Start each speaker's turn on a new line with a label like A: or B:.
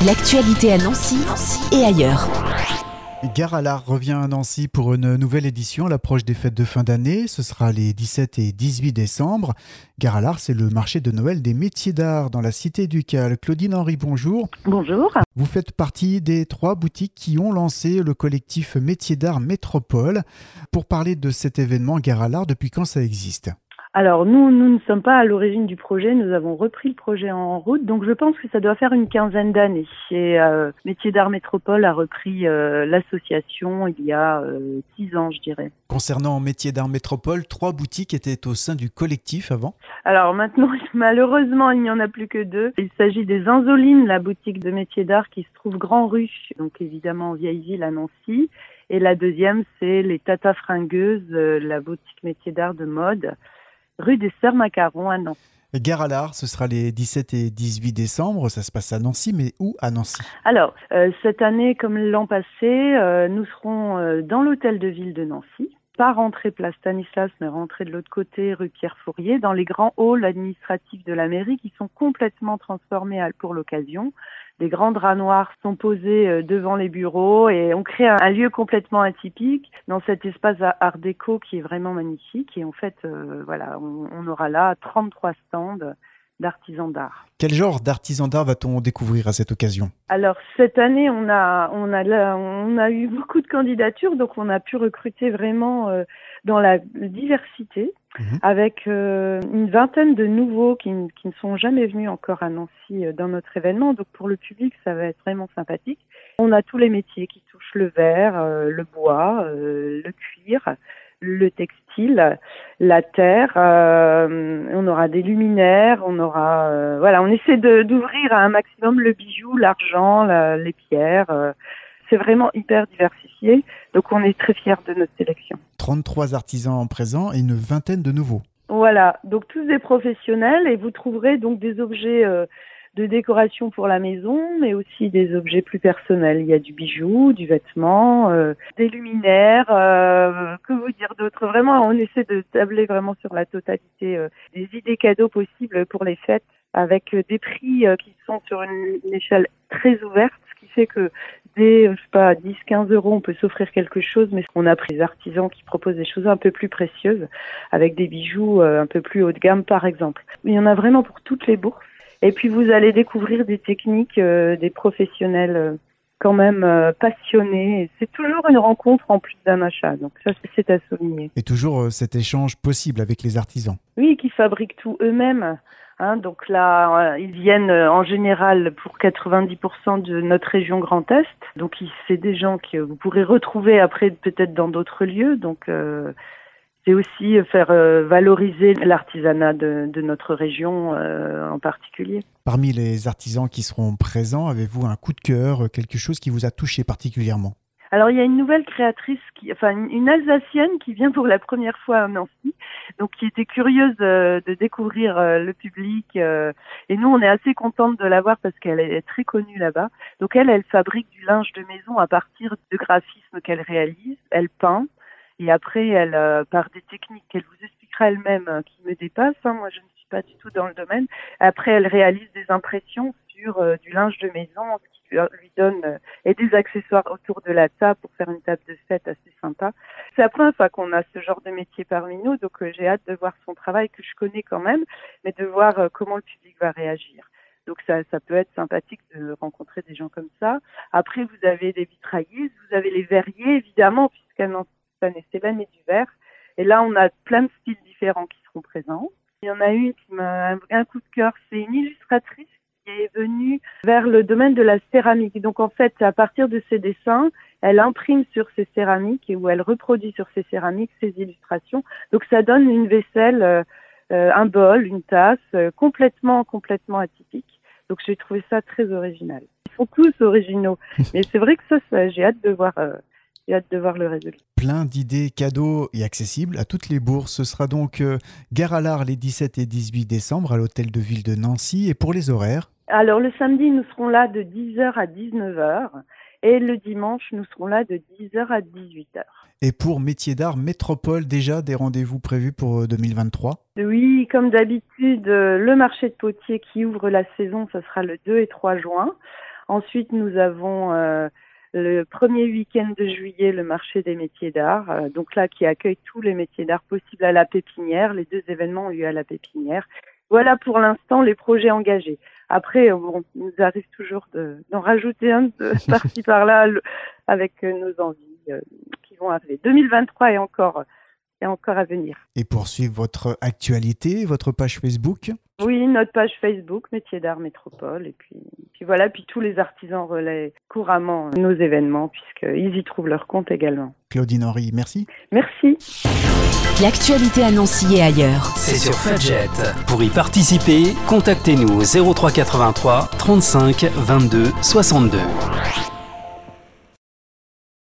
A: L'actualité à Nancy et ailleurs.
B: Gare à l'Art revient à Nancy pour une nouvelle édition à l'approche des fêtes de fin d'année. Ce sera les 17 et 18 décembre. Gare à l'Art, c'est le marché de Noël des métiers d'art dans la cité ducale. Claudine Henry, bonjour.
C: Bonjour.
B: Vous faites partie des 3 boutiques qui ont lancé le collectif Métiers d'art Métropole. Pour parler de cet événement Gare à l'Art, depuis quand ça existe ?
C: Alors nous ne sommes pas à l'origine du projet, nous avons repris le projet en route, donc je pense que ça doit faire une quinzaine d'années. Et Métiers d'art Métropole a repris l'association il y a 6 ans, je dirais.
B: Concernant Métiers d'art Métropole, 3 boutiques étaient au sein du collectif avant.
C: Alors maintenant, malheureusement, il n'y en a plus que 2. Il s'agit des Insolines, la boutique de métiers d'art qui se trouve Grand Rue, donc évidemment Vieille Ville à Nancy. Et la deuxième, c'est les Tata Fringueuses, la boutique métiers d'art de mode, rue des Sœurs Macarons à Nancy.
B: Gare à l'Art, ce sera les 17 et 18 décembre. Ça se passe à Nancy, mais où à Nancy ?
C: Alors, cette année, comme l'an passé, nous serons dans l'hôtel de ville de Nancy. Pas rentrée place Stanislas, mais rentrée de l'autre côté, rue Pierre-Fourier, dans les grands halls administratifs de la mairie qui sont complètement transformés pour l'occasion. Des grands draps noirs sont posés devant les bureaux et on crée un lieu complètement atypique dans cet espace art déco qui est vraiment magnifique. Et en fait, on aura là 33 stands d'artisans d'art.
B: Quel genre d'artisans d'art va-t-on découvrir à cette occasion ?
C: Alors cette année, on a eu beaucoup de candidatures, donc on a pu recruter vraiment dans la diversité, avec une vingtaine de nouveaux qui ne sont jamais venus encore à Nancy dans notre événement. Donc pour le public, ça va être vraiment sympathique. On a tous les métiers qui touchent le verre, le bois, le cuir, le textile, la terre, on aura des luminaires, on essaie d'ouvrir à un maximum le bijou, l'argent, les pierres. C'est vraiment hyper diversifié, donc on est très fiers de notre sélection.
B: 33 artisans présents et une vingtaine de nouveaux.
C: Voilà, donc tous des professionnels et vous trouverez donc des objets de décoration pour la maison, mais aussi des objets plus personnels. Il y a du bijou, du vêtement, des luminaires, que vous dire d'autre. Vraiment, on essaie de tabler vraiment sur la totalité des idées cadeaux possibles pour les fêtes, avec des prix qui sont sur une échelle très ouverte, ce qui fait que dès, 10-15 euros, on peut s'offrir quelque chose, mais on a pris des artisans qui proposent des choses un peu plus précieuses, avec des bijoux un peu plus haut de gamme, par exemple. Il y en a vraiment pour toutes les bourses. Et puis vous allez découvrir des techniques, des professionnels quand même passionnés. C'est toujours une rencontre en plus d'un achat, donc ça c'est à souligner.
B: Et toujours cet échange possible avec les artisans.
C: Oui, qui fabriquent tout eux-mêmes. Donc là, ils viennent en général pour 90% de notre région Grand Est. Donc c'est des gens que vous pourrez retrouver après peut-être dans d'autres lieux. Donc c'est aussi faire valoriser l'artisanat de notre région en particulier.
B: Parmi les artisans qui seront présents, avez-vous un coup de cœur, quelque chose qui vous a touché particulièrement ?
C: Alors il y a une nouvelle créatrice, une Alsacienne qui vient pour la première fois à Nancy, donc qui était curieuse de découvrir le public. Et nous on est assez contente de la voir parce qu'elle est très connue là-bas. Donc elle fabrique du linge de maison à partir de graphismes qu'elle réalise, elle peint. Et après, elle, par des techniques qu'elle vous expliquera elle-même, qui me dépassent, moi je ne suis pas du tout dans le domaine. Après, elle réalise des impressions sur du linge de maison, ce qui lui donne et des accessoires autour de la table pour faire une table de fête assez sympa. C'est la première fois qu'on a ce genre de métier parmi nous, donc j'ai hâte de voir son travail que je connais quand même, mais de voir comment le public va réagir. Donc ça peut être sympathique de rencontrer des gens comme ça. Après, vous avez des vitrailleuses, vous avez les verriers, évidemment, puisqu'elles n'ont c'est l'année du verre. Et là, on a plein de styles différents qui seront présents. Il y en a une qui m'a un coup de cœur, c'est une illustratrice qui est venue vers le domaine de la céramique. Donc en fait, à partir de ses dessins, elle imprime sur ses céramiques et où elle reproduit sur ses céramiques ses illustrations. Donc ça donne une vaisselle, un bol, une tasse, complètement atypique. Donc j'ai trouvé ça très original. Ils sont tous originaux, mais c'est vrai que ça j'ai hâte de voir. J'ai hâte de voir le résultat.
B: Plein d'idées cadeaux et accessibles à toutes les bourses. Ce sera donc Gare à l'Art les 17 et 18 décembre à l'hôtel de ville de Nancy. Et pour les horaires ?
C: Alors le samedi, nous serons là de 10h à 19h et le dimanche, nous serons là de 10h à 18h.
B: Et pour Métiers d'art Métropole, déjà des rendez-vous prévus pour 2023 ?
C: Oui, comme d'habitude, le marché de Potier qui ouvre la saison, ce sera le 2 et 3 juin. Ensuite, nous avons le premier week-end de juillet, le marché des métiers d'art, donc là qui accueille tous les métiers d'art possibles à la Pépinière. Les 2 événements ont lieu à la Pépinière. Voilà pour l'instant les projets engagés. Après, il nous arrive toujours d'en rajouter un par-ci par-là avec nos envies qui vont arriver. 2023 est encore à venir.
B: Et pour suivre votre actualité, votre page Facebook?
C: Oui, notre page Facebook, Métiers d'Art Métropole. Et puis voilà, puis tous les artisans relaient couramment nos événements puisqu'ils y trouvent leur compte également.
B: Claudine Henry, merci.
C: Merci.
A: L'actualité à Nancy et ailleurs.
D: C'est sur Fudget. Pour y participer, contactez-nous au 03 83 35 22 62.